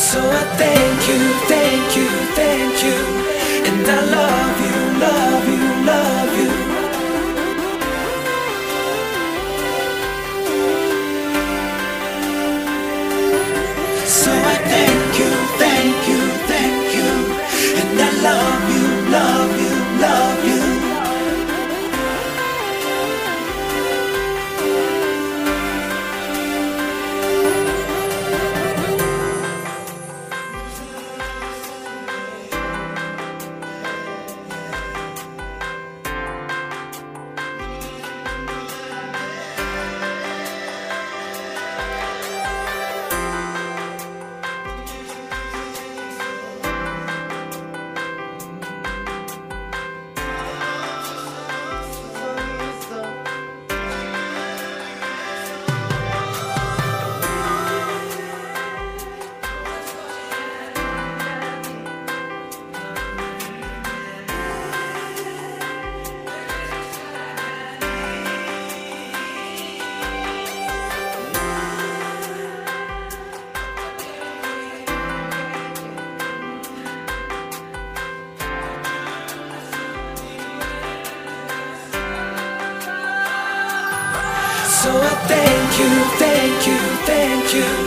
So I thank you, thank you, thank you, and I love you, love you, love you. So I thank you, thank you, thank you, and I love you, love you, love you. So I thank you, thank you, thank you.